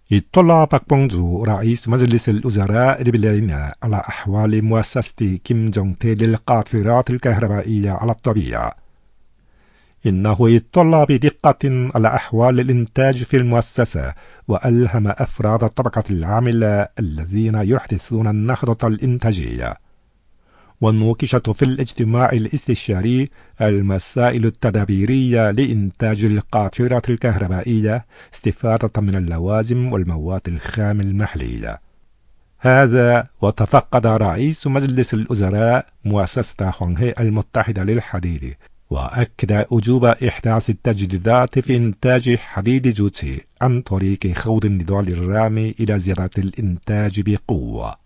اطلع 박봉주 رئيس مجلس الوزراء البلداني على أحوال مؤسسة كيم جونغ تيل للقاطرات الكهربائية على الطبيعة. إنه اطلع بدقة على أحوال الإنتاج في المؤسسة، وألهم أفراد الطبقة العاملة الذين يحدثون النهضة الإنتاجية. ونوكشت في الاجتماع الاستشاري المسائل التدابيرية لإنتاج القاطرات الكهربائية استفادة من اللوازم والمواد الخام المحلية. هذا وتفقد رئيس مجلس الوزراء مؤسسة هونغهي المتحدة للحديد، وأكد وجوب إحداث التجديدات في إنتاج حديد جوتسي عن طريق خوض النضال الرامي إلى زيادة الإنتاج بقوة.